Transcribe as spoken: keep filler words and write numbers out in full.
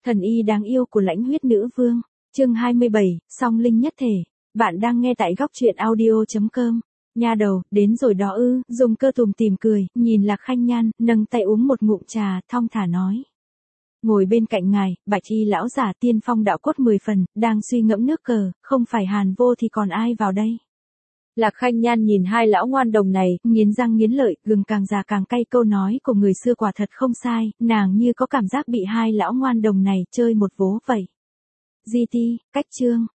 Thần y đáng yêu của lãnh huyết nữ vương, chương hai mươi bảy, song linh nhất thể. Bạn đang nghe tại góc truyện audio chấm com. Nha đầu, đến rồi đó ư, dùng cơ tùm tìm cười, nhìn Lạc Khanh Nhan, nâng tay uống một ngụm trà, thong thả nói. Ngồi bên cạnh ngài, bạch y lão giả tiên phong đạo cốt mười phần, đang suy ngẫm nước cờ, không phải Hàn Vô thì còn ai vào đây. Lạc Khanh Nhan nhìn hai lão ngoan đồng này, nghiến răng nghiến lợi, gừng càng già càng cay, câu nói của người xưa quả thật không sai, nàng như có cảm giác bị hai lão ngoan đồng này chơi một vố vậy. Di ti, cách chương,